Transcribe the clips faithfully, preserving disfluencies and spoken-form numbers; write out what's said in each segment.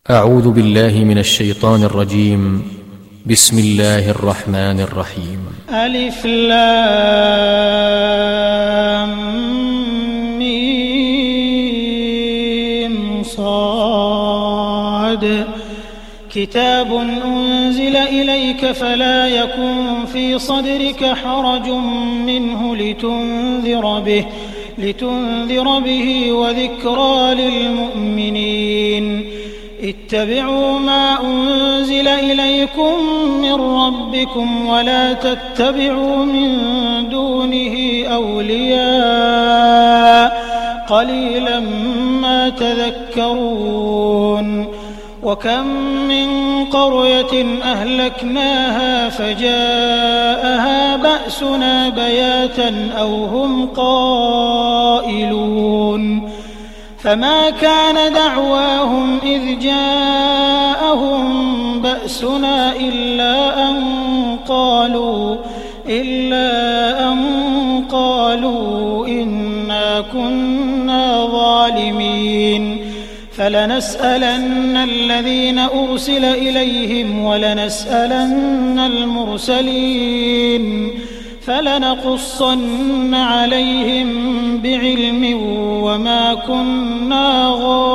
أعوذ بالله من الشيطان الرجيم. بسم الله الرحمن الرحيم. ألف لام ميم صاد كتاب أنزل إليك فلا يكن في صدرك حرج منه لتنذر به لتنذر به وذكرى للمؤمنين. اتبعوا ما أنزل إليكم من ربكم ولا تتبعوا من دونه أولياء قليلا ما تذكرون. وكم من قرية أهلكناها فجاءها بأسنا بياتا أو هم قائلون. فما كان دعواهم إذ جاءهم بأسنا إلا أن قالوا إلا أن قالوا إنا كنا ظالمين. فلنسألن الذين أرسل إليهم ولنسألن المرسلين فلنقصن عليهم بعلم وما كنا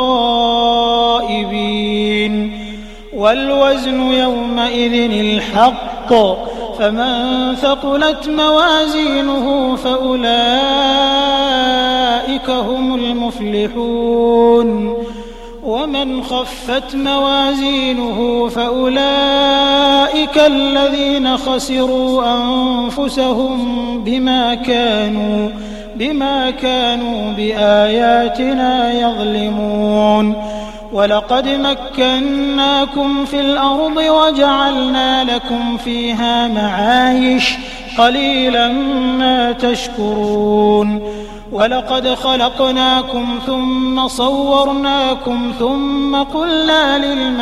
غائبين. والوزن يومئذ الحق فمن ثقلت موازينه فأولئك هم المفلحون ومن خفت موازينه فأولئك الذين خسروا أنفسهم بما كانوا بما كانوا بآياتنا يظلمون. ولقد مكناكم في الأرض وجعلنا لكم فيها معايش قليلا ما تشكرون. ولقد خلقناكم ثم صورناكم ثم قلنا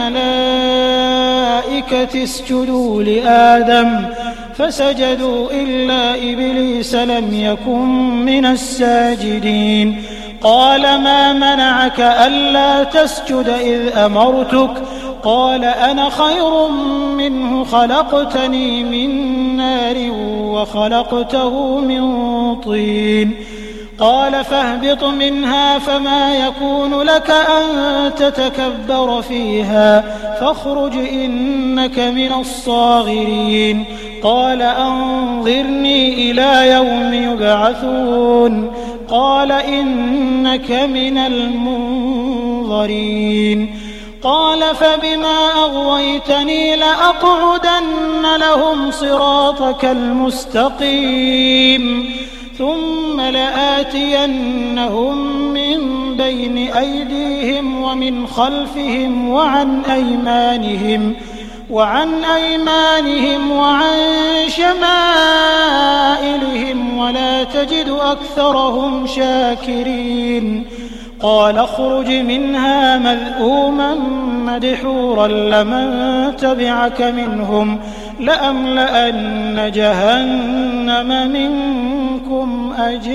للملائكة اسجدوا لآدم فسجدوا إلا إبليس لم يكن من الساجدين. قال ما منعك ألا تسجد إذ أمرتك؟ قال أنا خير منه خلقتني من نار وخلقته من طين. قال فاهبط منها فما يكون لك أن تتكبر فيها فاخرج إنك من الصاغرين. قال أنظرني إلى يوم يبعثون. قال إنك من المنظرين. قال فبما أغويتني لأقعدن لهم صراطك المستقيم ثم لآتينهم من بين أيديهم ومن خلفهم وعن أيمانهم وعن أيمانهم وعن شمائلهم ولا تجد أكثرهم شاكرين. قال اخرج منها مذءوما مدحورا لمن تبعك منهم لأملأن جهنم منكم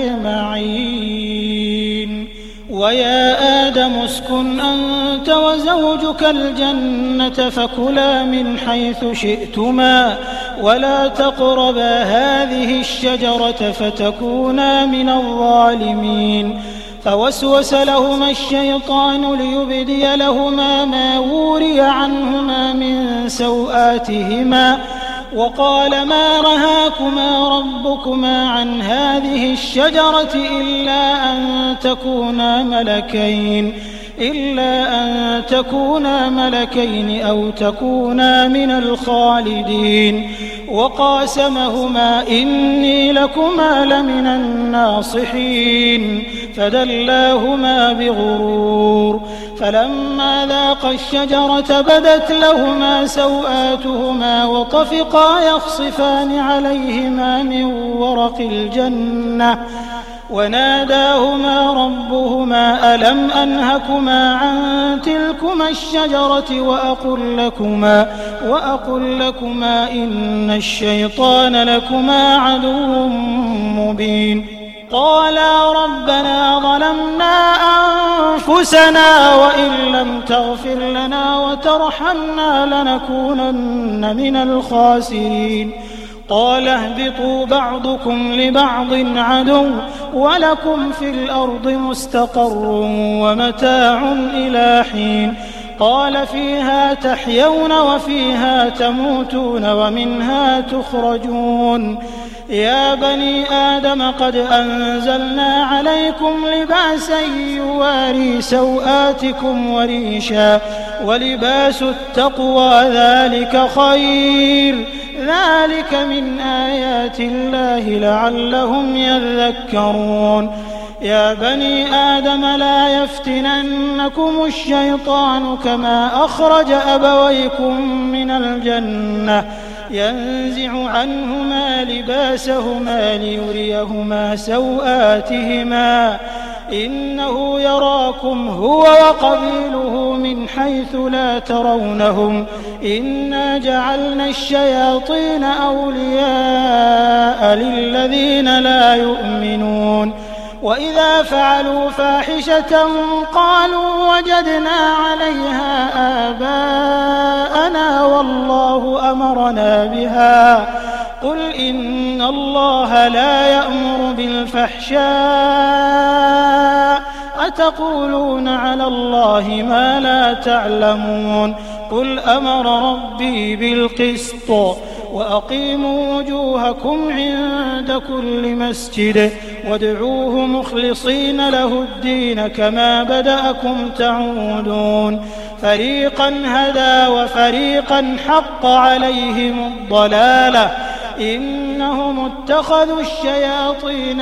أجمعين. ويا آدم اسكن أنت وزوجك الجنة فكلا من حيث شئتما ولا تقربا هذه الشجرة فتكونا من الظالمين. فوسوس لهما الشيطان ليبدي لهما ما وري عنهما من سوآتهما وقال ما رهاكما ربكما عن هذه الشجرة إلا أن تكونا ملكين إلا أن تكونا ملكين أو تكونا من الخالدين. وقاسمهما إني لكما لمن الناصحين فدلاهما بغرور. فلما ذاقا الشجرة بدت لهما سوآتهما وطفقا يخصفان عليهما من ورق الجنة وناداهما ربهما ألم أنهكما عن تلكما الشجرة وأقل لكما, وأقل لكما إن الشيطان لكما عدو مبين. قالا ربنا ظلمنا أنفسنا وإن لم تغفر لنا وترحمنا لنكونن من الخاسرين قال اهبطوا بعضكم لبعض عدو ولكم في الأرض مستقر ومتاع إلى حين قال فيها تحيون وفيها تموتون ومنها تخرجون يا بني آدم قد أنزلنا عليكم لباسا يواري سوآتكم وريشا ولباس التقوى ذلك خير ذلك من آيات الله لعلهم يذكرون يا بني آدم لا يفتننكم الشيطان كما أخرج أبويكم من الجنة ينزع عنهما لباسهما ليريهما سوآتهما إنه يراكم هو وقبيله من حيث لا ترونهم إنا جعلنا الشياطين أولياء للذين لا يؤمنون وإذا فعلوا فاحشة قالوا وجدنا عليها آباءنا والله أمرنا بها قل إن الله لا يأمر بالفحشاء أتقولون على الله ما لا تعلمون قل أمر ربي بالقسط وأقيموا وجوهكم عند كل مسجد وادعوه مخلصين له الدين كما بدأكم تعودون فريقا هدى وفريقا حق عليهم الضلالة إنهم اتخذوا الشياطين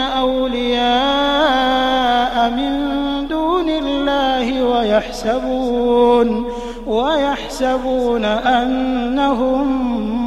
أولياء من دون الله ويحسبون ويحسبون أنهم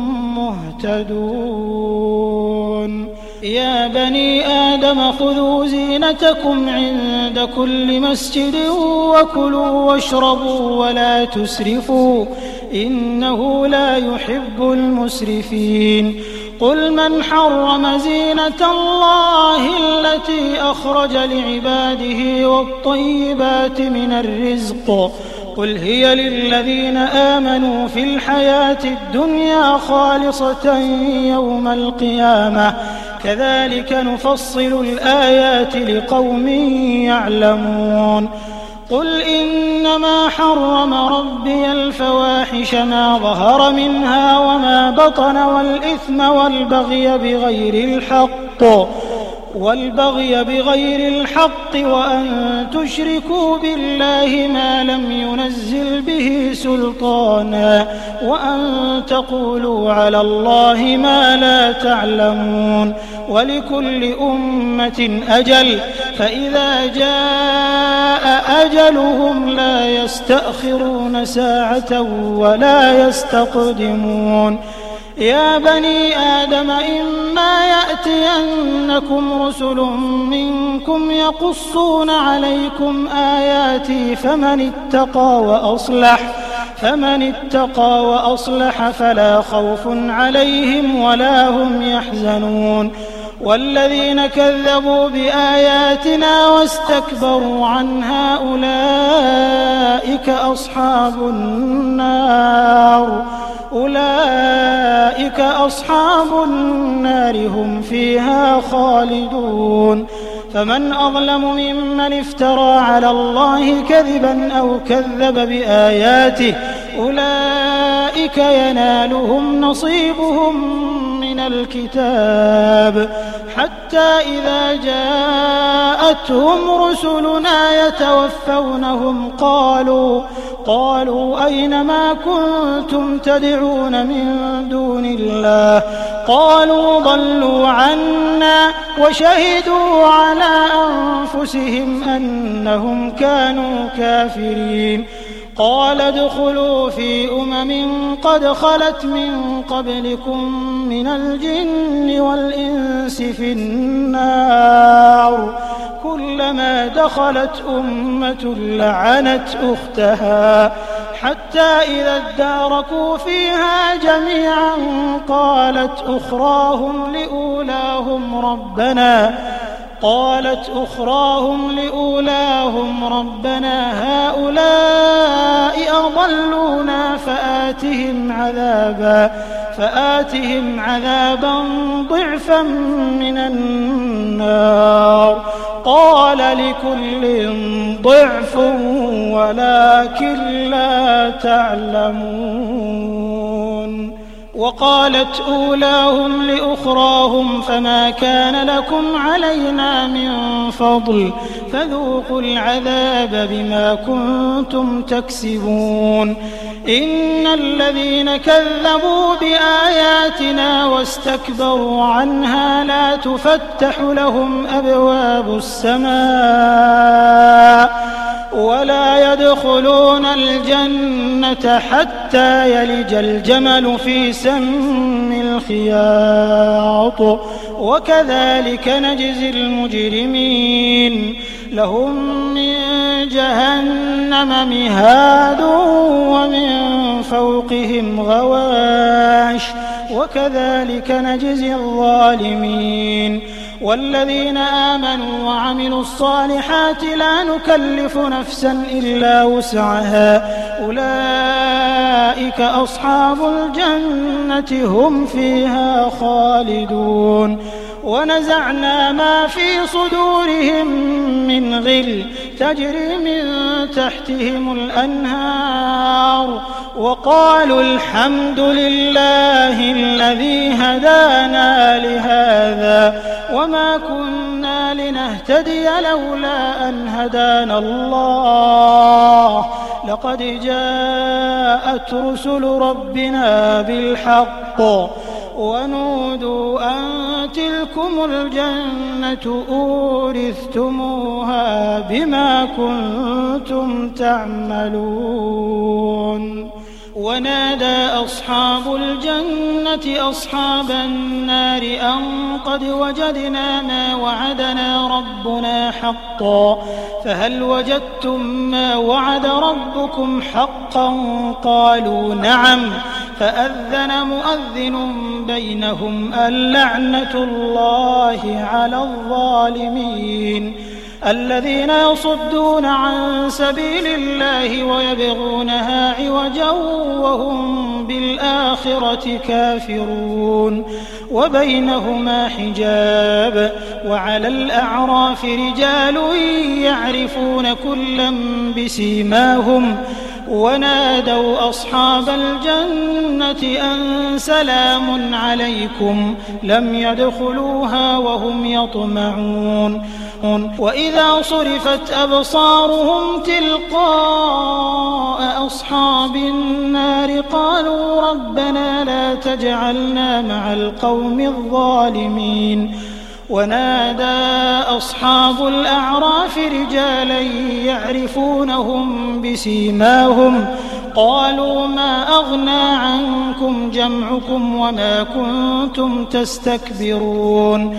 مهتدون يا بني آدم خذوا زينتكم عند كل مسجد وكلوا واشربوا ولا تسرفوا إنه لا يحب المسرفين قل من حرم زينة الله التي أخرج لعباده والطيبات من الرزق قل هي للذين آمنوا في الحياة الدنيا خالصة يوم القيامة كذلك نفصل الآيات لقوم يعلمون قل إنما حرم ربي الفواحش ما ظهر منها وما بطن والإثم والبغي بغير الحق والبغي بغير الحق وأن تشركوا بالله ما لم ينزل به سلطانا وأن تقولوا على الله ما لا تعلمون ولكل أمة أجل فإذا جاء أجلهم لا يستأخرون ساعة ولا يستقدمون يا بني آدم إما يأتينكم رسل منكم يقصون عليكم آياتي فمن اتقى وأصلح فمن اتقى وأصلح فلا خوف عليهم ولا هم يحزنون والذين كذبوا بآياتنا واستكبروا عنها أولئك أصحاب النار أولئك أصحاب النار هم فيها خالدون فمن أظلم ممن افترى على الله كذبا أو كذب بآياته أولئك ينالهم نصيبهم من الكتاب حتى إذا جاءتهم رسلنا يتوفونهم قالوا قالوا أين ما كنتم تدعون من دون الله قالوا ضلوا عنا وشهدوا على أنفسهم أنهم كانوا كافرين قال ادخلوا في أمم قد خلت من قبلكم من الجن والإنس في النار كلما دخلت أمة لعنت أختها حتى إذا اداركوا فيها جميعا قالت أخراهم لأولاهم ربنا قالت أخراهم لأولاهم ربنا هؤلاء أضلونا فآتهم عذابا فآتهم عذابا ضعفا من النار قال لكل ضعف ولكن لا تعلمون. وقالت أولاهم لأخراهم فما كان لكم علينا من فضل فذوقوا العذاب بما كنتم تكسبون. إن الذين كذبوا بآياتنا واستكبروا عنها لا تفتح لهم أبواب السماء ولا يدخلون الجنة حتى يلج الجمل في سم الخياط وكذلك نجزي المجرمين. لهم من جهنم مهاد ومن فوقهم غواش وكذلك نجزي الظالمين. والذين آمنوا وعملوا الصالحات لا نكلف نفسا إلا وسعها أولئك أصحاب الجنة هم فيها خالدون. ونزعنا ما في صدورهم من غل تجري من تحتهم الأنهار وقالوا الحمد لله الذي هدانا لهذا وما كنا لنهتدي لولا أن هدانا الله لقد جاءت رسل ربنا بالحق ونودوا أن تلكم الجنة أورثتموها بما كنتم تعملون. ونادى أصحاب الجنة أصحاب النار أن قد وجدنا ما وعدنا ربنا حقا فهل وجدتم ما وعد ربكم حقا قالوا نعم فأذن مؤذن بينهم اللعنة الله على الظالمين. الذين يصدون عن سبيل الله ويبغونها عوجا وهم بالآخرة كافرون وبينهما حجاب. وعلى الأعراف رجال يعرفون كلا بسيماهم ونادوا أصحاب الجنة أن سلام عليكم لم يدخلوها وهم يطمعون. وإذا صرفت أبصارهم تلقاء أصحاب النار قالوا ربنا لا تجعلنا مع القوم الظالمين. ونادى أصحاب الأعراف رجالا يعرفونهم بسيماهم قالوا ما أغنى عنكم جمعكم وما كنتم تستكبرون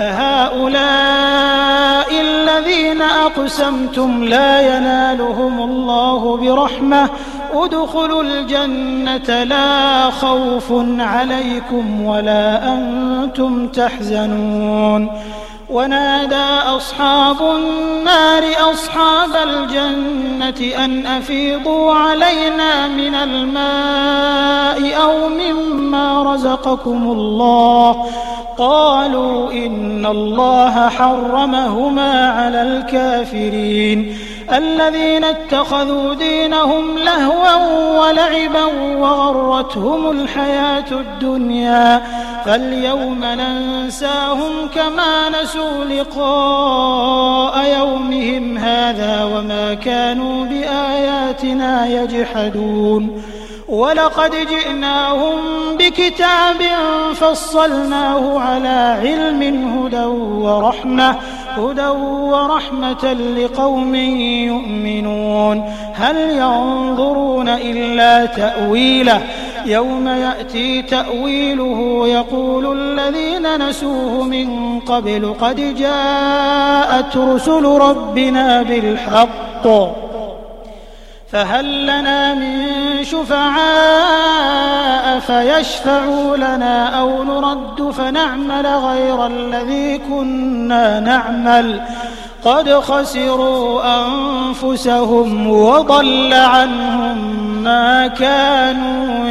أهؤلاء الذين أقسمتم لا ينالهم الله برحمة ادخلوا الجنة لا خوف عليكم ولا أنتم تحزنون. ونادى أصحاب النار أصحاب الجنة أن أفيضوا علينا من الماء أو مما رزقكم الله قالوا إن الله حرمهما على الكافرين. الذين اتخذوا دينهم لهوا ولعبا وغرتهم الحياة الدنيا فاليوم ننساهم كما نسوا لقاء يومهم هذا وما كانوا بآياتنا يجحدون. ولقد جئناهم بكتاب فصلناه على علم هدى ورحمة هدى ورحمة لقوم يؤمنون. هل ينظرون إلا تأويله يوم يأتي تأويله يقول الذين نسوه من قبل قد جاءت رسل ربنا بالحق فهل لنا من شفعاء فيشفعوا لنا أو نرد فنعمل غير الذي كنا نعمل قد خسروا أنفسهم وضل عنهم ما كانوا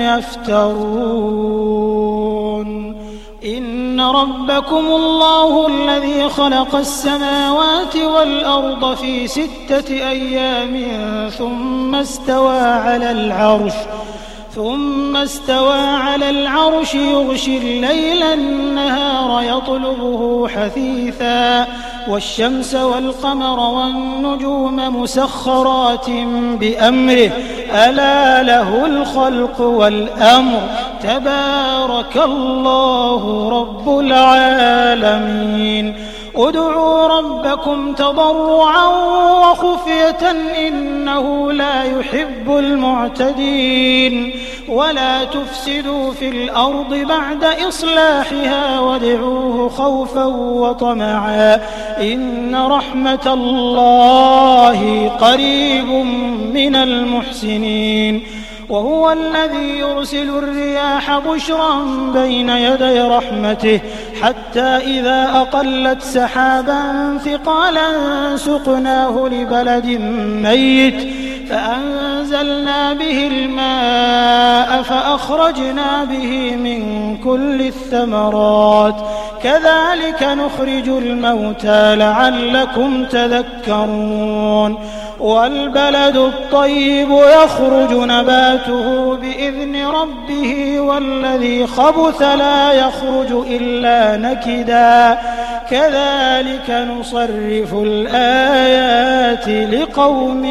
يفترون. إن ربكم الله الذي خلق السماوات والأرض في ستة أيام ثم استوى على العرش ثم استوى على العرش يغشي الليل النهار يطلبه حثيثا والشمس والقمر والنجوم مسخرات بأمره ألا له الخلق والأمر تبارك الله رب العالمين. ادعوا ربكم تضرعا وخفية إنه لا يحب المعتدين ولا تفسدوا في الأرض بعد إصلاحها وادعوه خوفا وطمعا إن رحمة الله قريب من المحسنين. وهو الذي يرسل الرياح بشرا بين يدي رحمته حتى إذا أقلت سحابا ثقالا سقناه لبلد ميت فأنزلنا به الماء فأخرجنا به من كل الثمرات كذلك نخرج الموتى لعلكم تذكرون. والبلد الطيب يخرج نباته بإذن ربه والذي خبث لا يخرج إلا نكدا كذلك نصرف الآيات لقوم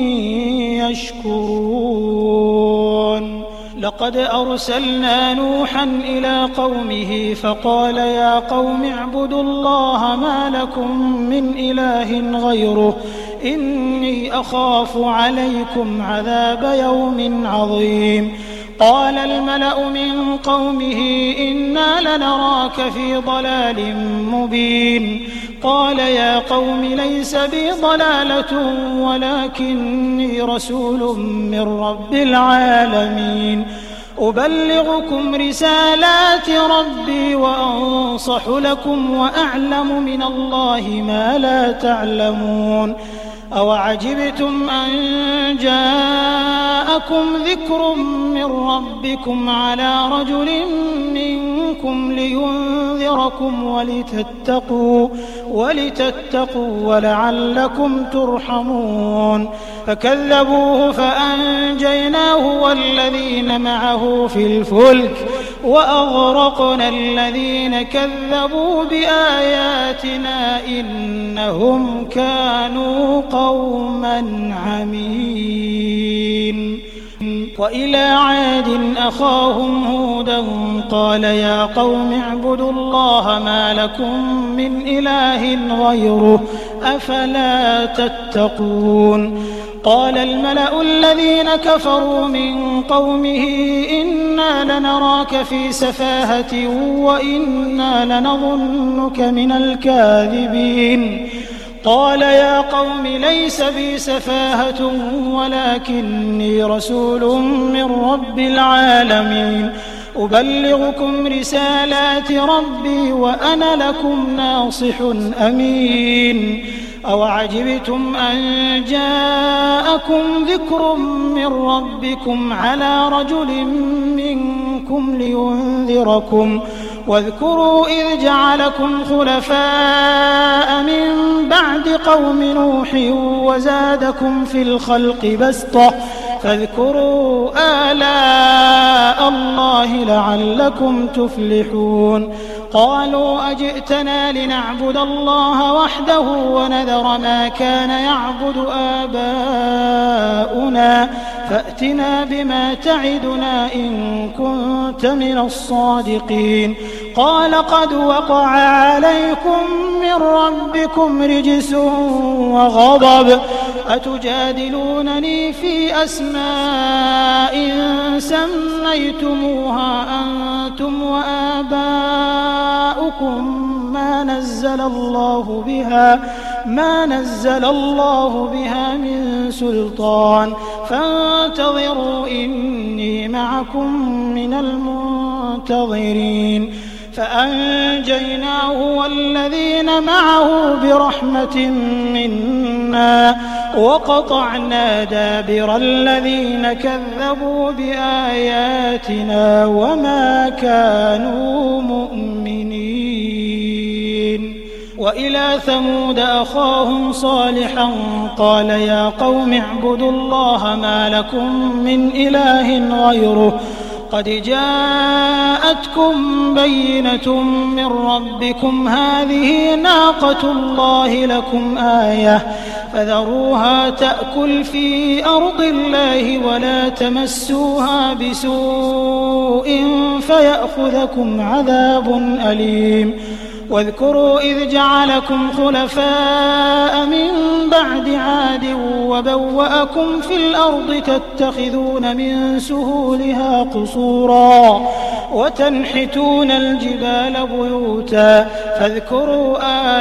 يشكرون. لقد أرسلنا نوحا إلى قومه فقال يا قوم اعبدوا الله ما لكم من إله غيره إني أخاف عليكم عذاب يوم عظيم. قال الملأ من قومه إنا لنراك في ضلال مبين. قال يا قوم ليس بي ضلالة ولكني رسول من رب العالمين أبلغكم رسالات ربي وأنصح لكم وأعلم من الله ما لا تعلمون. أوعجبتم أن جاءكم ذكر من ربكم على رجل منكم لينذركم ولتتقوا ولتتقوا ولعلكم ترحمون. فكذبوه فأنجيناه والذين معه في الفلك وأغرقنا الذين كذبوا بآياتنا إنهم كانوا قوما عمين. وإلى عاد أخاهم هودا قال يا قوم اعبدوا الله ما لكم من إله غيره أفلا تتقون. قال الملأ الذين كفروا من قومه إنا لنراك في سفاهة وإنا لنظنك من الكاذبين. قال يا قوم ليس بي سفاهة ولكني رسول من رب العالمين أبلغكم رسالات ربي وأنا لكم ناصح أمين. أوعجبتم أن جاءكم ذكر من ربكم على رجل منكم لينذركم واذكروا إذ جعلكم خلفاء من بعد قوم نوح وزادكم في الخلق بسطة فاذكروا آلاء الله لعلكم تفلحون. قالوا أجئتنا لنعبد الله وحده ونذر ما كان يعبد آباؤنا فأتنا بما تعدنا إن كنت من الصادقين. قال قد وقع عليكم من ربكم رجس وغضب أتجادلونني في أسماء سميتموها أنتم وآباؤكم ما نزل الله بها ما نزل الله بها من سلطان فانتظروا إني معكم من المنتظرين فأنجيناه والذين معه برحمة منا وقطعنا دابر الذين كذبوا بآياتنا وما كانوا مؤمنين. وإلى ثمود أخاهم صالحا قال يا قوم اعبدوا الله ما لكم من إله غيره قد جاءتكم بينة من ربكم هذه ناقة الله لكم آية فذروها تأكل في أرض الله ولا تمسوها بسوء فيأخذكم عذاب أليم. واذكروا إذ جعلكم خلفاء من بعد عاد وبوأكم في الأرض تتخذون من سهولها قصورا وتنحتون الجبال بيوتا فاذكروا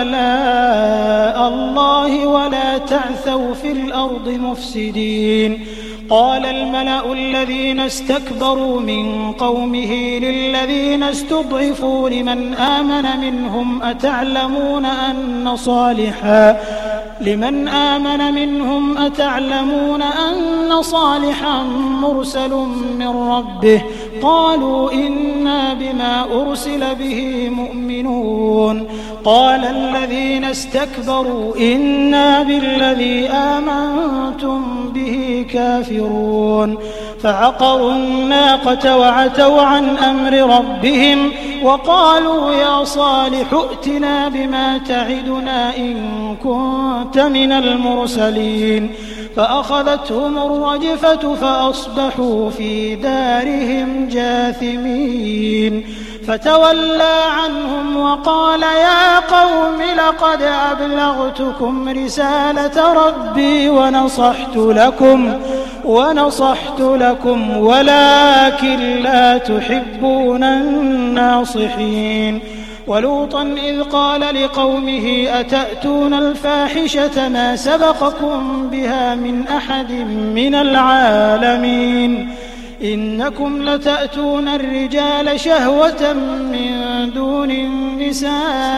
آلاء الله ولا تعثوا في الأرض مفسدين. قال الملأ الذين استكبروا من قومه للذين استضعفوا لمن آمن منهم أتعلمون أن صالحا لمن آمن منهم أتعلمون أن صالحا مرسل من ربه قالوا إنا بما أرسل به مؤمنون. قال الذين استكبروا إنا بالذي آمنتم به كافرون. فعقروا الناقة وعتوا عن أمر ربهم وقالوا يا صالح ائتنا بما تعدنا إن كنت من المرسلين. فأخذتهم الرجفة فأصبحوا في دارهم جاثمين. فتولى عنهم وقال يا قوم لقد أبلغتكم رسالة ربي ونصحت لكم ونصحت لكم ولكن لا تحبون الناصحين. ولوطا إذ قال لقومه أتأتون الفاحشة ما سبقكم بها من أحد من العالمين إنكم لتأتون الرجال شهوة من دون النساء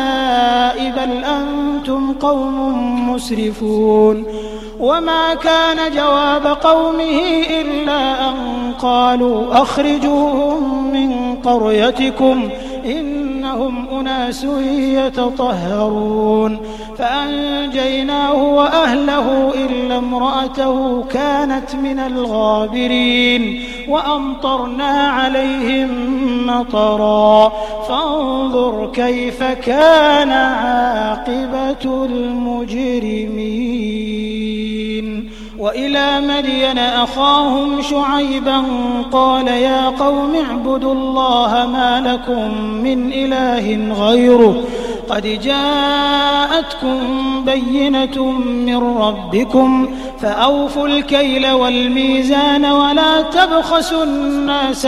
بل أنتم قوم مسرفون. وما كان جواب قومه إلا أن قالوا أخرجوهم من قريتكم إنهم أناس يتطهرون. فأنجيناه وأهله إلا امرأته كانت من الغابرين وأمطرنا عليهم مطرا فانظر كيف كان عاقبة المجرمين. وإلى مدين أخاهم شعيبا قال يا قوم اعبدوا الله ما لكم من إله غيره قد جاءتكم بينة من ربكم فأوفوا الكيل والميزان ولا تبخسوا الناس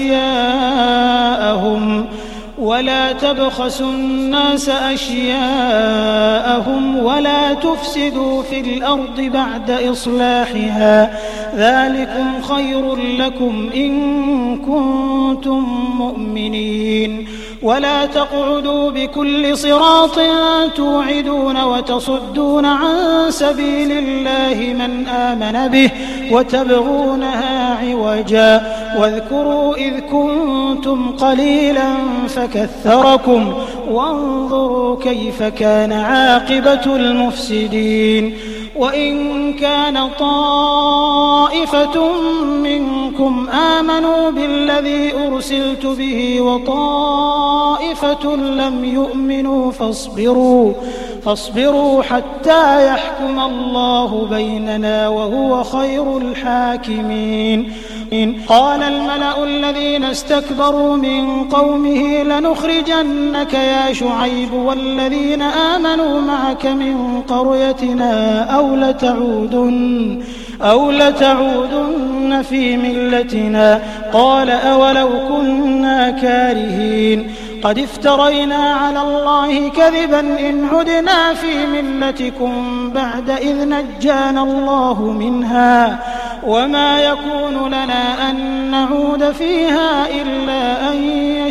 أشياءهم ولا تبخسوا الناس أشياءهم ولا تفسدوا في الأرض بعد إصلاحها ذلكم خير لكم إن كنتم مؤمنين. ولا تقعدوا بكل صراط توعدون وتصدون عن سبيل الله من آمن به وتبغونها عوجا واذكروا إذ كنتم قليلا فكثركم وانظروا كيف كان عاقبة المفسدين. وإن كان طائفة منكم آمنوا بالذي أرسلت به وطائفة لم يؤمنوا فاصبروا فاصبروا حتى يحكم الله بيننا وهو خير الحاكمين. قال الملأ الذين استكبروا من قومه لنخرجنك يا شعيب والذين آمنوا معك من قريتنا أو لتعودن أو لتعودن في ملتنا قال أولو كنا كارهين قد افترينا على الله كذبا إن عدنا في ملتكم بعد إذ نجانا الله منها وما يكون لنا أن نعود فيها إلا أن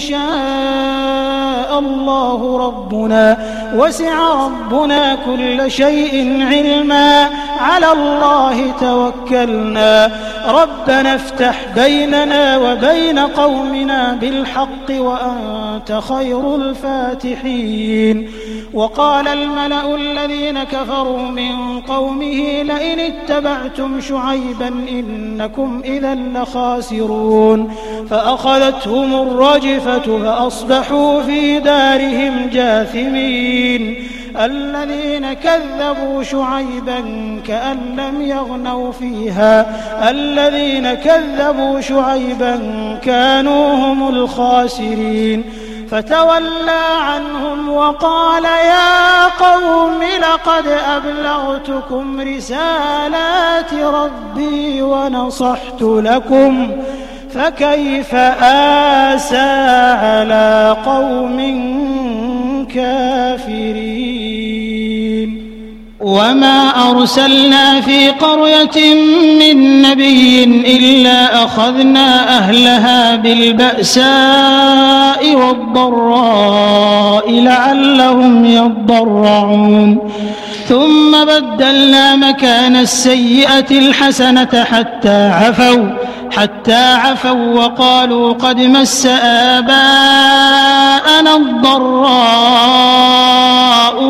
يشاء الله ربنا وسع ربنا كل شيء علما على الله توكلنا ربنا افتح بيننا وبين قومنا بالحق وأنت خير الفاتحين. وقال الملأ الذين كفروا من قومه لئن اتبعتم شعيبا إنكم إذا لخاسرون فأخذتهم الرجفة فأصبحوا في دارهم جاثمين. الذين كذبوا شعيبا كأن لم يغنوا فيها الذين كذبوا شعيبا كانوا هم الخاسرين. فتولى عنهم وقال يا قوم لقد أبلغتكم رسالات ربي ونصحت لكم فكيف آسى على قوم كافرين. وما أرسلنا في قرية من نبي إلا أخذنا أهلها بالبأساء والضراء لعلهم يضرعون ثم بدلنا مكان السيئة الحسنة حتى عفوا حتى عفوا وقالوا قد مس آباءنا الضراء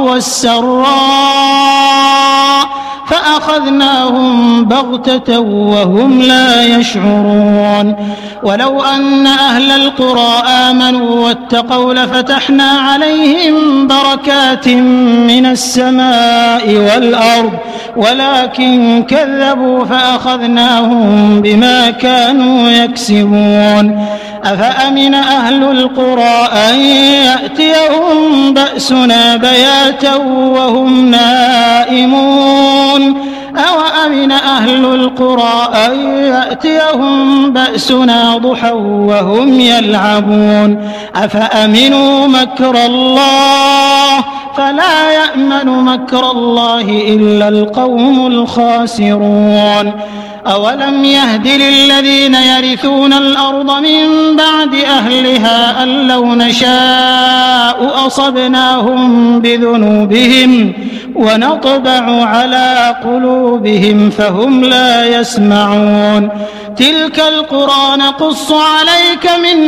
والسراء فأخذناهم بغتة وهم لا يشعرون. ولو أن أهل القرى آمنوا واتقوا لفتحنا عليهم بركات من السماء والأرض ولكن كذبوا فأخذناهم بما كانوا يكسبون. أفأمن أهل القرى أن يأتيهم بأسنا بياتا وهم نائمون أوأمن أهل القرى أن يأتيهم بأسنا ضحى وهم يلعبون أفأمنوا مكر الله فلا يأمن مكر الله إلا القوم الخاسرون. أولم يهد للذين يرثون الأرض من بعد أهلها أن لو نشاء أصبناهم بذنوبهم ونطبع على قلوبهم فهم لا يسمعون. تلك القرى نقص عليك من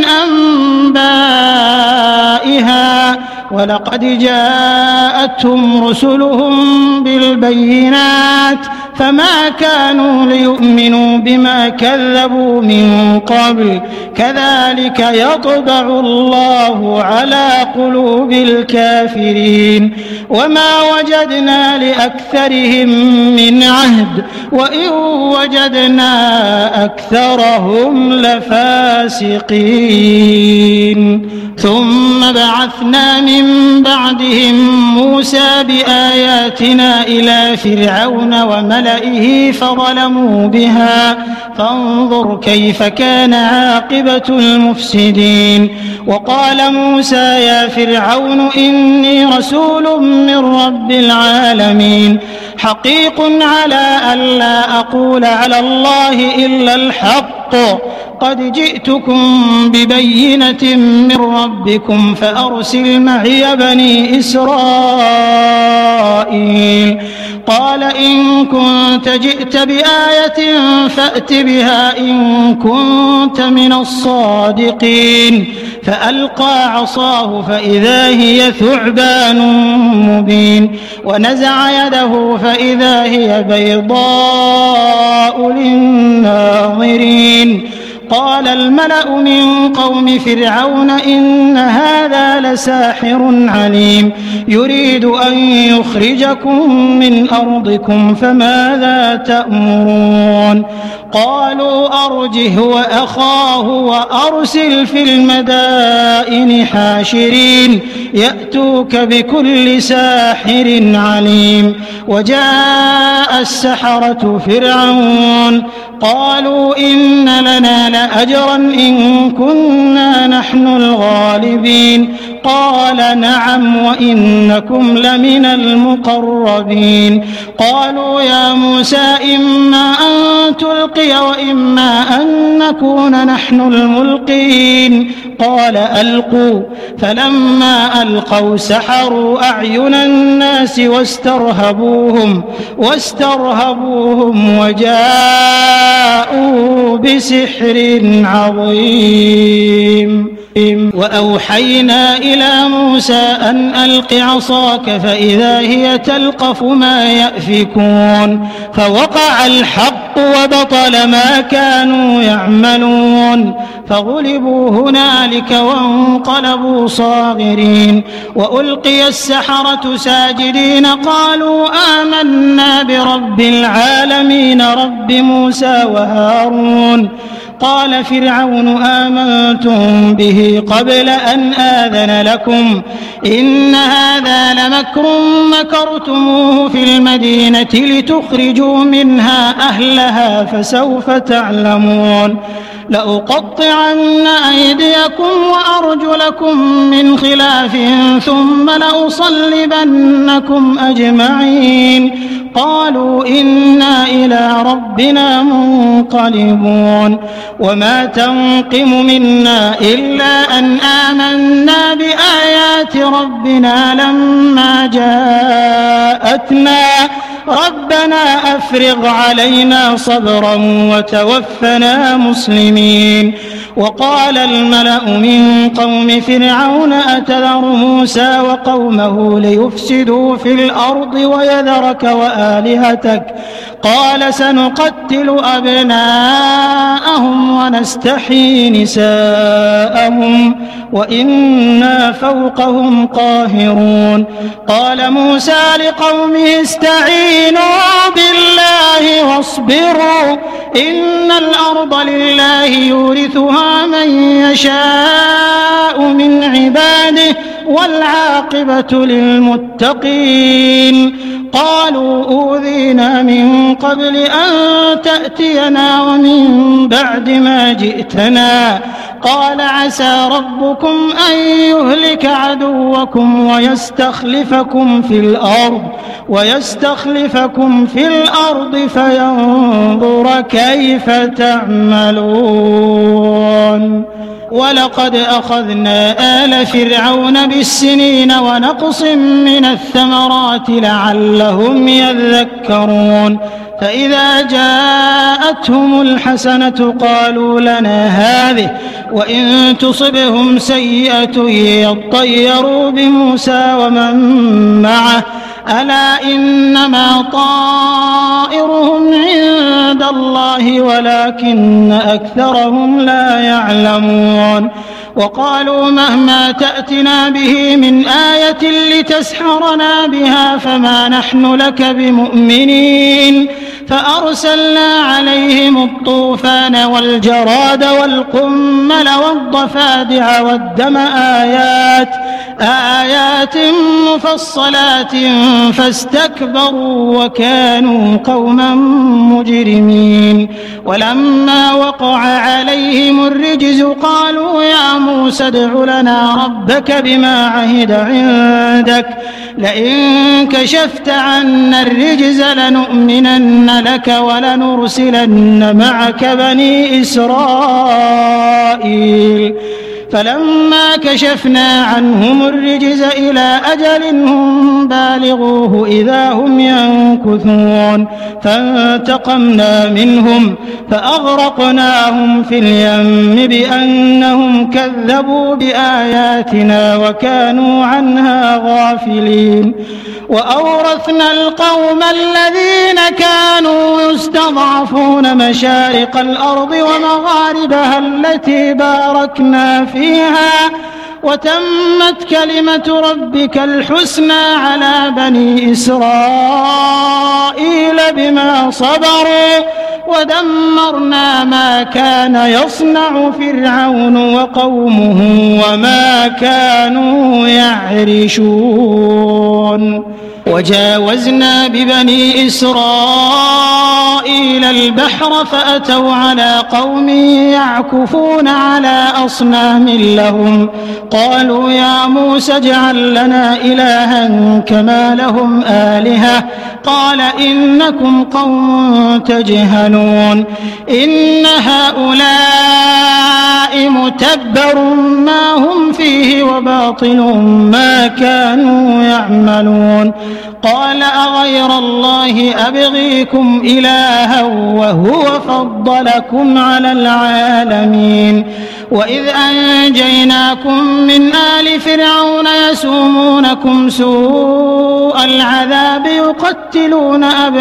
أنبائها ولقد جاءتهم رسلهم بالبينات فما كانوا ليؤمنوا بما كذبوا من قبل كذلك يطبع الله على قلوب الكافرين. وما وجدنا لأكثرهم من عهد وإن وجدنا أكثرهم لفاسقين. ثم بعثنا من بعدهم موسى بآياتنا إلى فرعون وملئه فظلموا بها فانظر كيف كان عاقبة المفسدين. وقال موسى يا فرعون إني رسول من رب العالمين حقيق على ألا أقول على الله إلا الحق قد جئتكم ببينة من ربكم فأرسل معي بني إسرائيل. قال إن كنت جئت بآية فأت بها إن كنت من الصادقين. فألقى عصاه فإذا هي ثعبان مبين ونزع يده فإذا هي بيضاء للناظرين. قال الملأ من قوم فرعون إن هذا لساحر عليم يريد أن يخرجكم من أرضكم فماذا تأمرون. قالوا أرجه وأخاه وأرسل في المدائن حاشرين يأتوك بكل ساحر عليم. وجاء السحرة فرعون قالوا إن لنا لأجرا إن كنا نحن الغالبين. قال نعم وإنكم لمن المقربين قالوا يا موسى إما أن تلقي وإما أن نكون نحن الملقين قال ألقوا فلما ألقوا سحروا أعين الناس واسترهبوهم واسترهبوهم وجاءوا بسحر عظيم وأوحينا إلى موسى أن ألق عصاك فإذا هي تلقف ما يأفكون فوقع الحق وبطل ما كانوا يعملون فغلبوا هنالك وانقلبوا صاغرين وألقي السحرة ساجدين قالوا آمنا برب العالمين رب موسى وهارون قال فرعون آمنتم به قبل أن آذن لكم إن هذا لمكر مكرتموه في المدينة لتخرجوا منها أهلها فسوف تعلمون لأقطعن أيديكم وأرجلكم من خلاف ثم لأصلبنكم أجمعين قالوا إنا إلى ربنا منقلبون وما تنقم منا إلا أن آمنا بآيات ربنا لما جاءتنا ربنا أفرغ علينا صبرا وتوفنا مسلمين وقال الملأ من قوم فرعون أتذر موسى وقومه ليفسدوا في الأرض ويذرك وآلهتك قال سنقتل أبناءهم ونستحيي نساءهم وإنا فوقهم قاهرون قال موسى لقومه استعينوا بالله واصبروا إن الأرض لله يورثها من يشاء من عباده والعاقبة للمتقين قالوا أوذينا من قبل أن تأتينا ومن بعد ما جئتنا قال عسى ربكم أن يهلك عدوكم ويستخلفكم في الأرض ويستخلفكم في الأرض فينظر كيف تعملون ولقد أخذنا آل فرعون بالسنين ونقص من الثمرات لعلهم يذكرون فإذا جاءتهم الحسنة قالوا لنا هذه وإن تصبهم سيئة يطيروا بموسى ومن معه ألا إنما طائرهم عند الله ولكن أكثرهم لا يعلمون وقالوا مهما تأتنا به من آية لتسحرنا بها فما نحن لك بمؤمنين فأرسلنا عليهم الطوفان والجراد والقمل والضفادع والدم آيات آيات مفصلات فاستكبروا وكانوا قوما مجرمين ولما وقع عليهم الرجز قالوا يا موسى ادع لنا ربك بما عهد عندك لئن كشفت عنا الرجز لنؤمنن لك ولنرسلن معك بني إسرائيل فلما كشفنا عنهم الرجز إلى أجل هم بالغوه إذا هم ينكثون فانتقمنا منهم فأغرقناهم في اليم بأنهم كذبوا بآياتنا وكانوا عنها غافلين وأورثنا القوم الذين كانوا يستضعفون مشارق الأرض ومغاربها التي باركنا فيها وتمت كلمة ربك الحسنى على بني إسرائيل بما صبروا ودمرنا ما كان يصنع فرعون وقومه وما كانوا يعرشون وجاوزنا ببني إسرائيل البحر فأتوا على قوم يعكفون على أصنام لهم قالوا يا موسى اجعل لنا إلها كما لهم آلهة قال إنكم قوم تجهلون إن هؤلاء متبر ما هم فيه وباطل ما كانوا يعملون قال أغير الله أبغيكم إلها وهو فضلكم على العالمين وإذ أنجيناكم من آل فرعون يسومونكم سوء العذاب يقتلون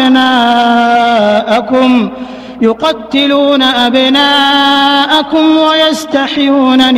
أبناءكم يقتلون أبناءكم ويستحيون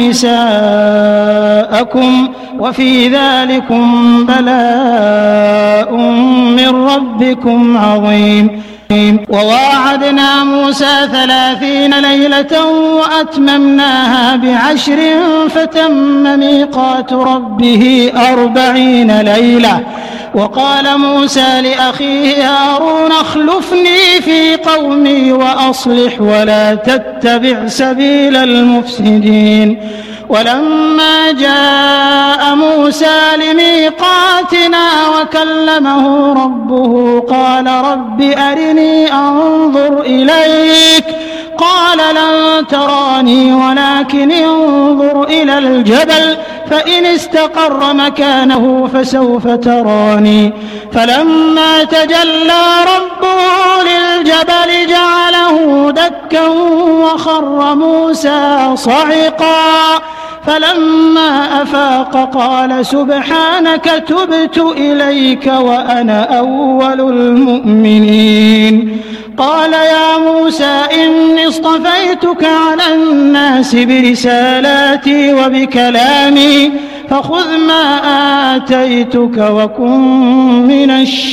نساءكم وفي ذلكم بلاء من ربكم عظيم وواعدنا موسى ثلاثين ليلة وأتممناها بعشر فتم ميقات ربه أربعين ليلة وقال موسى لأخيه هارون اخلفني في قومي وأصلح ولا تتبع سبيل المفسدين ولما جاء موسى لميقاتنا وكلمه ربه قال رب أرني أنظر إليك قال لن تراني ولكن انظر إلى الجبل فإن استقر مكانه فسوف تراني فلما تجلى ربه للجبل جعله دكا وخر موسى صعقا فلما أفاق قال سبحانك تبت إليك وأنا أول المؤمنين قال يا موسى إني اصطفيتك على الناس برسالاتي وبكلامي فخذ ما آتيتك وكن من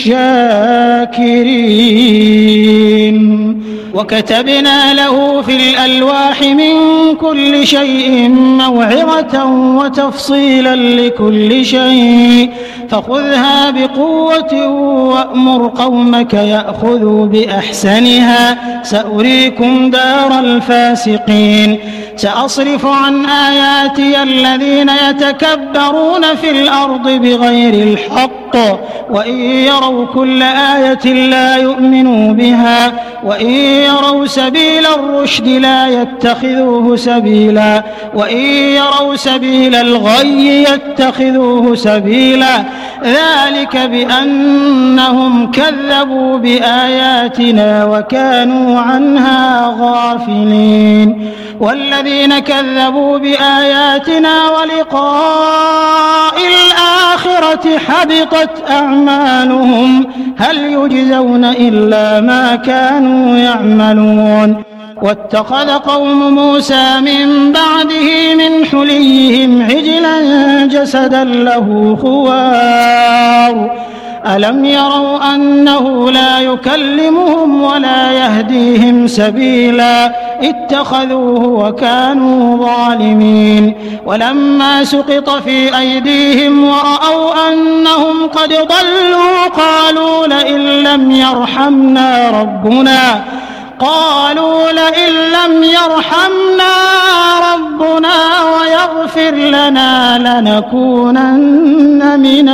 الشاكرين وكتبنا له في الألواح من كل شيء موعظة وتفصيلا لكل شيء فخذها بقوة وأمر قومك يأخذوا بأحسنها سأريكم دار الفاسقين سأصرف عن آياتي الذين يتكبرون في الأرض بغير الحق وإن يروا كل آية لا يؤمنوا بها وإن يروا سبيل الرشد لا يتخذوه سبيلا وإن يروا سبيل الغي يتخذوه سبيلا ذلك بأنهم كذبوا بآياتنا وكانوا عنها غافلين والذين كذبوا بآياتنا ولقاء الآخرة حبطت أعمالهم هل يجزون إلا ما كانوا يعملون واتخذ قوم موسى من بعده من حليهم عجلا جسدا له خوار ألم يروا أنه لا يكلمهم ولا يهديهم سبيلا اتخذوه وكانوا ظالمين ولما سقط في أيديهم ورأوا أنهم قد ضلوا قالوا لئن لم يرحمنا ربنا قالوا لئن لم يرحمنا ربنا ويغفر لنا لنكونن من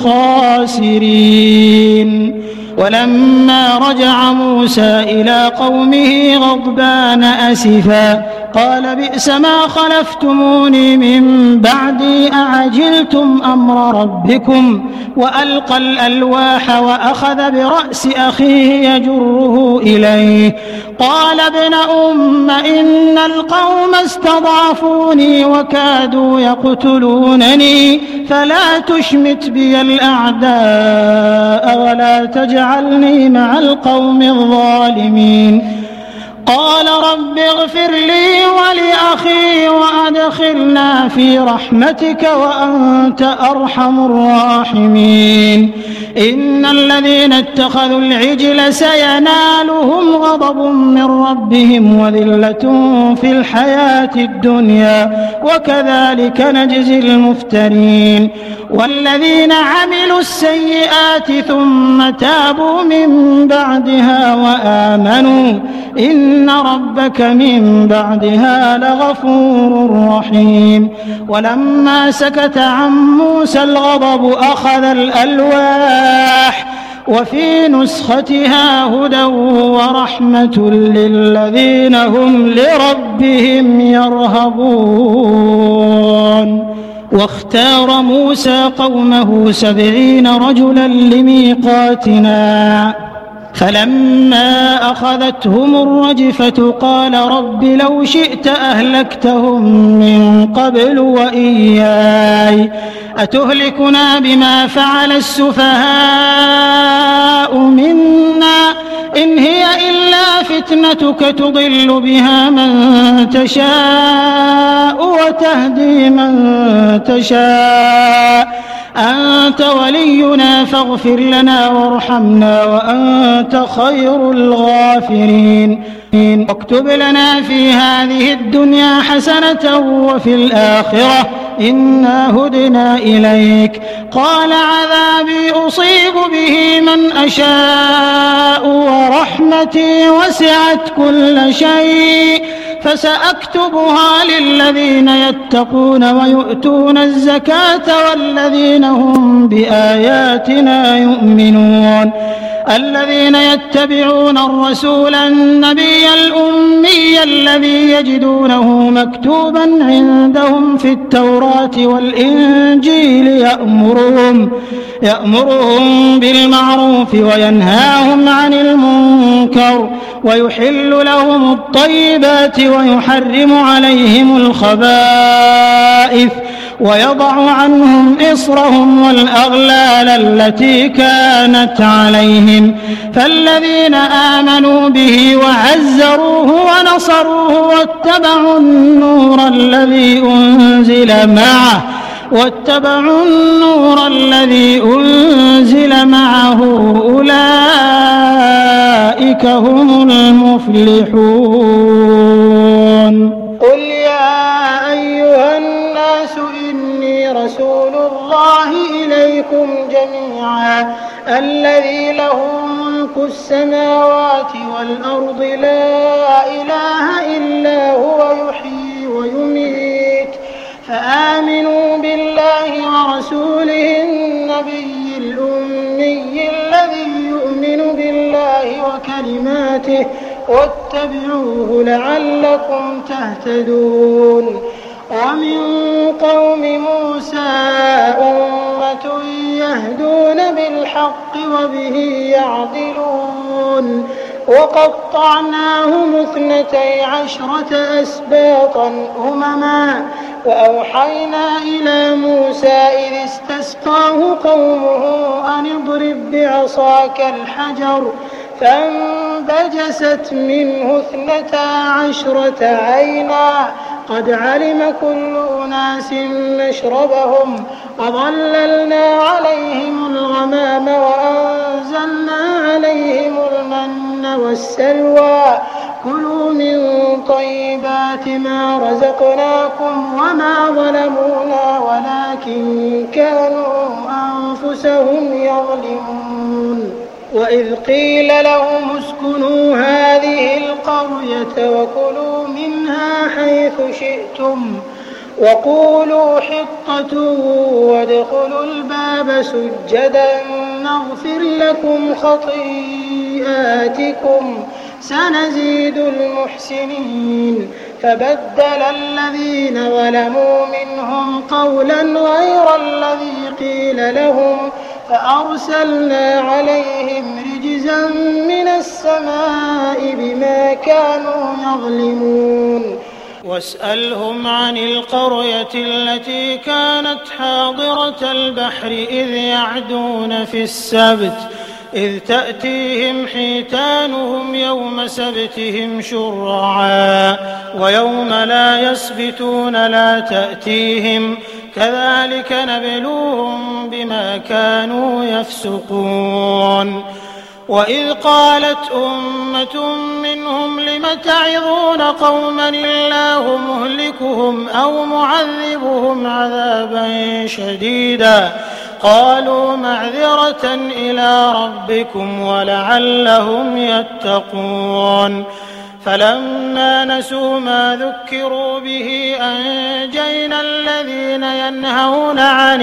الخاسرين ولما رجع موسى إلى قومه غضبان أسفا قال بئس ما خلفتموني من بعدي أعجلتم أمر ربكم وألقى الألواح وأخذ برأس أخيه يجره إليه قال ابن أم إن القوم استضعفوني وكادوا يقتلونني فلا تشمت بي الأعداء ولا تجعلني مع القوم الظالمين قال رب اغفر لي ولأخي وأدخلنا وأدخلنا في رحمتك وأنت أرحم الراحمين. إن الذين اتخذوا العجل سينالهم غضب من ربهم وذلة في الحياة الدنيا وكذلك نجزي المفترين. والذين عملوا السيئات ثم تابوا من بعدها وآمنوا إن ربك من بعدها لغفور رحيم. ولما سكت عن موسى الغضب أخذ الألواح وفي نسختها هدى ورحمة للذين هم لربهم يرهبون. واختار موسى قومه سبعين رجلا لميقاتنا فلما أخذتهم الرجفة قال رب لو شئت أهلكتهم من قبل وإياي أتهلكنا بما فعل السفهاء منا إن هي إلا فتنتك تضل بها من تشاء وتهدي من تشاء أنت ولينا فاغفر لنا وارحمنا وأنت خير الغافرين. واكتب لنا في هذه الدنيا حسنة وفي الآخرة إنا هدنا إليك. قال عذابي أصيب به من أشاء ورحمتي وسعت كل شيء فسأكتبها للذين يتقون ويؤتون الزكاة والذين هم بآياتنا يؤمنون. الذين يتبعون الرسول النبي الأمي الذي يجدونه مكتوبا عندهم في التوراة والإنجيل يأمرهم, يأمرهم بالمعروف وينهاهم عن المنكر ويحل لهم الطيبات ويحرم عليهم الخبائث ويضع عنهم إصرهم والأغلال التي كانت عليهم. فالذين آمنوا به وعزروه ونصروه واتبعوا النور الذي أنزل معه واتبعوا النور الذي أنزل معه أولئك هم المفلحون. قل يا أيها الناس إني رسول الله إليكم جميعا الذي له ملك السماوات والأرض لا إله إلا هو يحيي ويميت فآمنوا بالله ورسوله النبي الأمي الذي يؤمن بالله وكلماته واتبعوه لعلكم تهتدون. ومن قوم موسى أمة يهدون بالحق وبه يعدلون. وقطعناهم اثنتي عشرة أسباطا أمما وأوحينا إلى موسى إذ استسقاه قومه أن اضرب بعصاك الحجر فانبجست منه اثنتا عشرة عينا قد علم كل أناس مشربهم وظللنا عليهم الغمام وأنزلنا عليهم المن والسلوى كلوا من طيبات ما رزقناكم وما ظلمونا ولكن كانوا أنفسهم يظلمون. وإذ قيل لهم اسكنوا هذه القرية وكلوا منها حيث شئتم وقولوا حطة وادخلوا الباب سجدا نغفر لكم خطيئاتكم سنزيد المحسنين. فبدل الذين ظلموا منهم قولا غير الذي قيل لهم فأرسلنا عليهم رجزا من السماء بما كانوا يظلمون. واسألهم عن القرية التي كانت حاضرة البحر إذ يعدون في السبت إذ تأتيهم حيتانهم يوم سبتهم شرعا ويوم لا يسبتون لا تأتيهم كذلك نبلوهم بما كانوا يفسقون وإذ قالت أمة منهم لم تعظون قوما الله مهلكهم أو معذبهم عذابا شديدا قالوا معذرة إلى ربكم ولعلهم يتقون فلما نسوا ما ذكروا به أنجينا الذين ينهون عن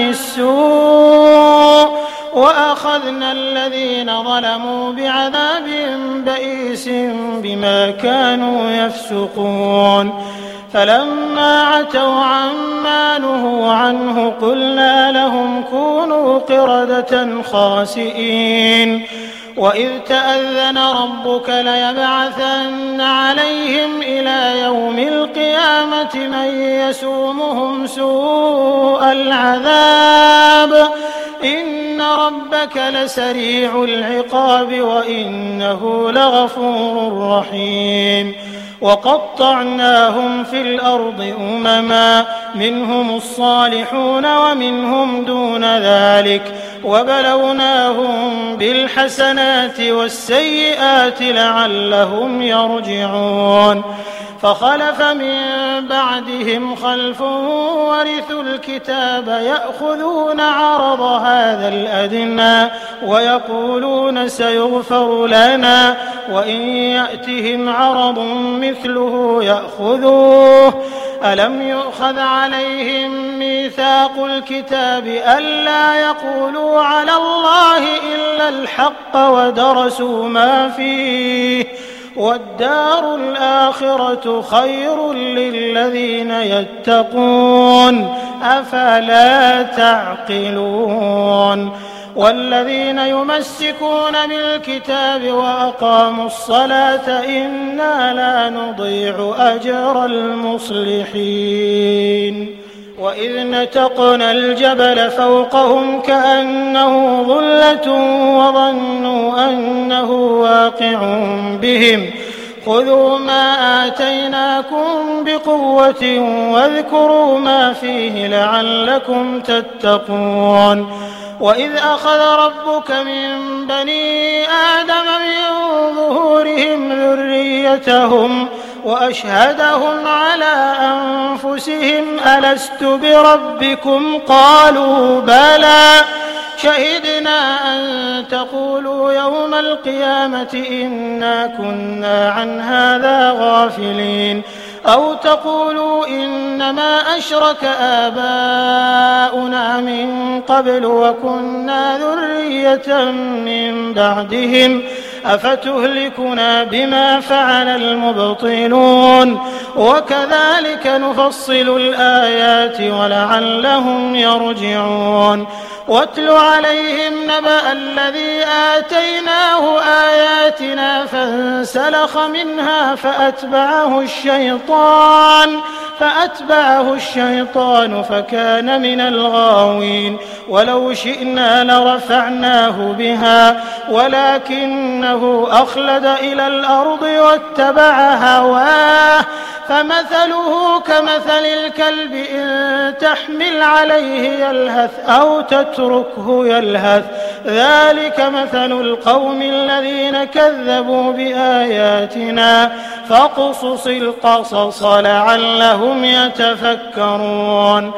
السوء وأخذنا الذين ظلموا بعذاب بئيس بما كانوا يفسقون فلما عتوا عما نهوا عنه قلنا لهم كونوا قردة خاسئين وإذ تأذن ربك ليبعثن عليهم إلى يوم القيامة من يسومهم سوء العذاب إن ربك لسريع العقاب وإنه لغفور رحيم وقطعناهم في الأرض أمما منهم الصالحون ومنهم دون ذلك وبلوناهم بالحسنات والسيئات لعلهم يرجعون فخلف من بعدهم خلف ورثوا الكتاب يأخذون عرض هذا الأدنى ويقولون سيغفر لنا وإن يأتهم عرض مثله يأخذوه ألم يؤخذ عليهم ميثاق الكتاب ألا يقولوا على الله إلا الحق ودرسوا ما فيه والدار الآخرة خير للذين يتقون أفلا تعقلون والذين يمسكون بالكتاب وأقاموا الصلاة إنا لا نضيع أجر المصلحين وإذ نتقنا الجبل فوقهم كأنه ظلة وظنوا أنه واقع بهم خذوا ما آتيناكم بقوة واذكروا ما فيه لعلكم تتقون وإذ أخذ ربك من بني آدم من ظهورهم ذريتهم وأشهدهم على أنفسهم ألست بربكم قالوا بلى شهدنا أن تقولوا يوم القيامة إنا كنا عن هذا غافلين أو تقولوا إنما أشرك آباؤنا من قبل وكنا ذرية من بعدهم أفتهلكنا بما فعل المبطلون وكذلك نفصل الآيات ولعلهم يرجعون واتل عليهم نبأ الذي آتيناه آياتنا فانسلخ منها فأتبعه الشيطان فأتبعه الشيطان فكان من الغاوين ولو شئنا لرفعناه بها ولكنه أخلد إلى الأرض واتبع هواه فمثله كمثل الكلب إن تحمل عليه يلهث أو تتركه يلهث ذلك مثل القوم الذين كذبوا بآياتنا فاقصص القصص لعلهم يتفكرون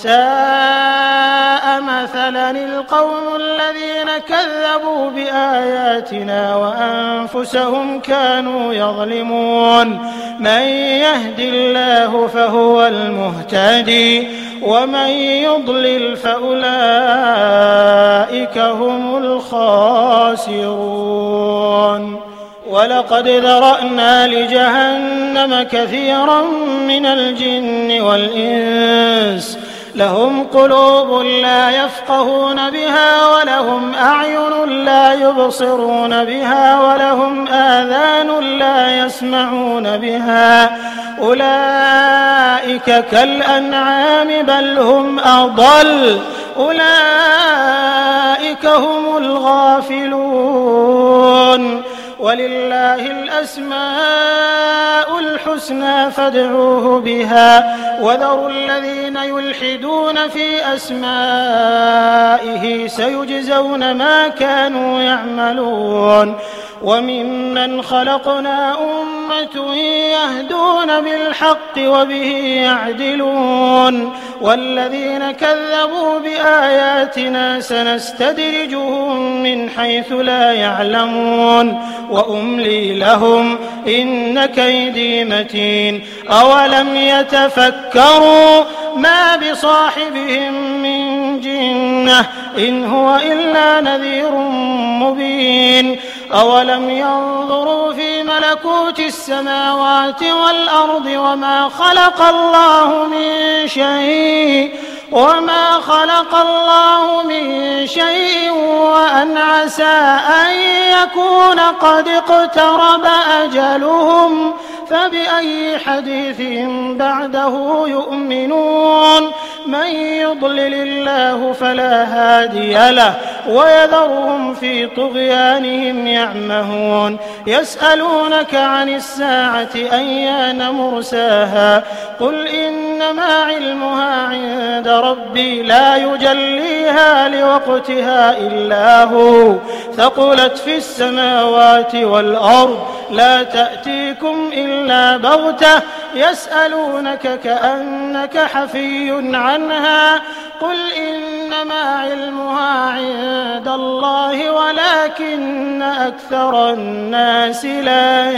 ساء مثلا القوم الذين كذبوا بآياتنا وأنفسهم كانوا يظلمون من يهد الله فهو المهتدي ومن يضلل فأولئك هم الخاسرون ولقد ذرأنا لجهنم كثيرا من الجن والإنس لهم قلوب لا يفقهون بها ولهم أعين لا يبصرون بها ولهم آذان لا يسمعون بها أولئك كالأنعام بل هم أضل أولئك هم الغافلون. ولله الأسماء الحسنى فادعوه بها وذروا الذين يلحدون في أسمائه سيجزون ما كانوا يعملون. وممن خلقنا أمة يهدون بالحق وبه يعدلون والذين كذبوا بآياتنا سنستدرجهم من حيث لا يعلمون وأملي لهم إن كيدي متين. أولم يتفكروا ما بصاحبهم من جنة إن هو إلا نذير مبين. أولم ينظروا في ملكوت السماوات والأرض وما خلق الله من شيء وما خلق الله من شيء وأن عسى أن يكون قد اقترب أجلهم فبأي حديث بعده يؤمنون. من يضلل الله فلا هادي له ويذرهم في طغيانهم يعمهون. يسألونك عن الساعة أيان مرساها قل إنما علمها عند ربي لا يجليها لوقتها إلا هو ثقلت في السماوات والأرض لا تأتيكم إلا بغتة يسألونك كأنك حفي عنها قل إنما علمها عند الله ولكن أكثر الناس لا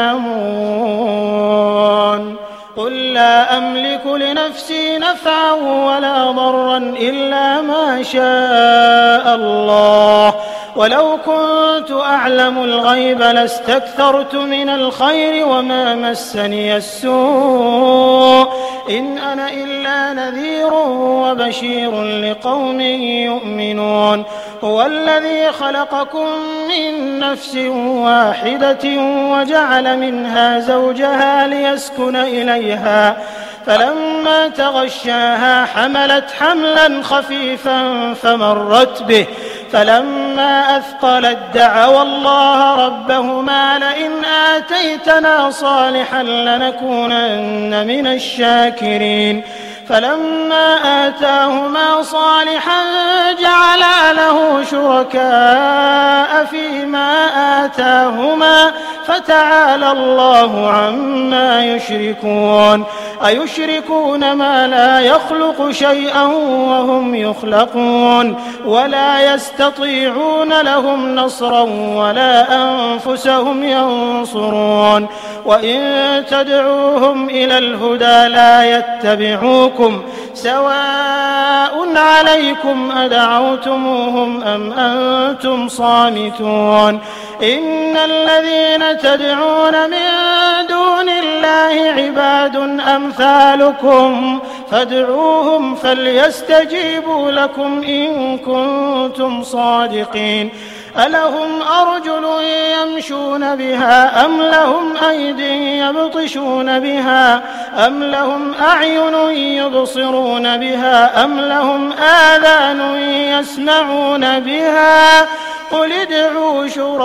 يعلمون. قل لا أملك لنفسي نفعا ولا ضرا إلا ما شاء الله ولو كنت أعلم الغيب لاستكثرت من الخير وما مسني السوء إن أنا إلا نذير وبشير لقوم يؤمنون. هو الذي خلقكم من نفس واحدة وجعل منها زوجها ليسكن إليها فلما تغشاها حملت حملا خفيفا فمرت به فلما أثقلت دعوا الله ربهما لئن آتيتنا صالحا لنكونن من الشاكرين فلما آتاهما صالحا جعلا له شركاء فيما آتاهما فتعالى الله عما يشركون. أيشركون ما لا يخلق شيئا وهم يخلقون ولا يستطيعون لهم نصرا ولا أنفسهم ينصرون. وإن تدعوهم إلى الهدى لا يتبعوكم سواء عليكم أدعوتموهم أم أنتم صامتون. إن الذين تدعون من دون الله عباد أمثالكم فادعوهم فليستجيبوا لكم إن كنتم صادقين. ألهم أرجل يمشون بها أم لهم أيد يبطشون بها أم لهم أعين يبصرون بها أم لهم آذان يسمعون بها قل ادعوا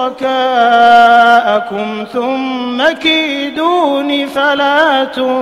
شركاءكم ثم كيدون فلا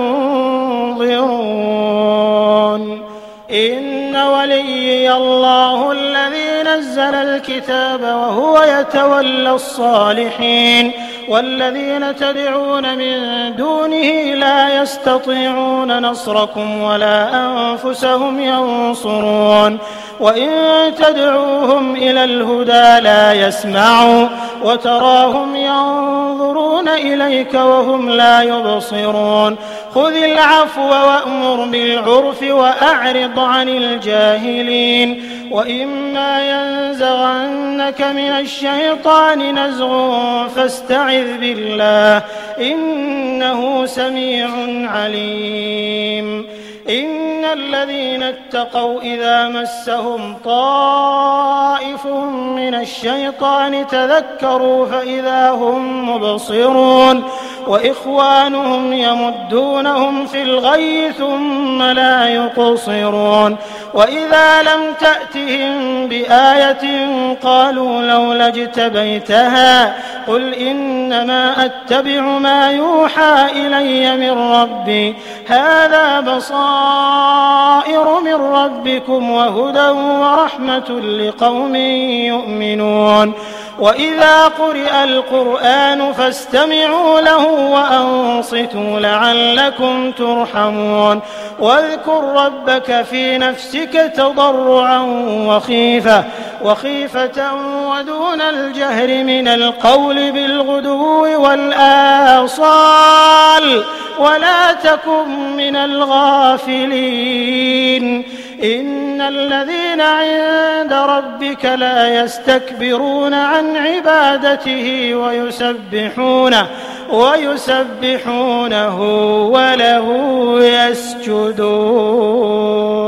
تنظرون. إن وليي الله الذي نزل الكتاب وهو يتولى الصالحين والذين تدعون من دونه لا يستطيعون نصركم ولا أنفسهم ينصرون. وإن تدعوهم إلى الهدى لا يسمعوا وتراهم ينظرون إليك وهم لا يبصرون. خذ العفو وأمر بالعرف وأعرض عن الجاهلين. وإما ينزغنك من الشيطان نزغ فاستعذ بالله إنه سميع عليم. إن الذين اتقوا إذا مسهم طائف من الشيطان تذكروا فإذا هم مبصرون. وإخوانهم يمدونهم في الغي ثم لا يقصرون وإذا لم تأتهم بآية قالوا لولا اجتبيتها قل إنما أتبع ما يوحى إلي من ربي هذا بصائر من ربكم وهدى ورحمة لقوم يؤمنون وإذا قرئ القرآن فاستمعوا له وأنصتوا لعلكم ترحمون واذكر ربك في نفسك تضرعا وخيفة وخيفة ودون الجهر من القول بالغدو والآصال ولا تكن من الغافلين إن الذين عند ربك لا يستكبرون عن عبادته ويسبحونه ويسبحونه وله يسجدون.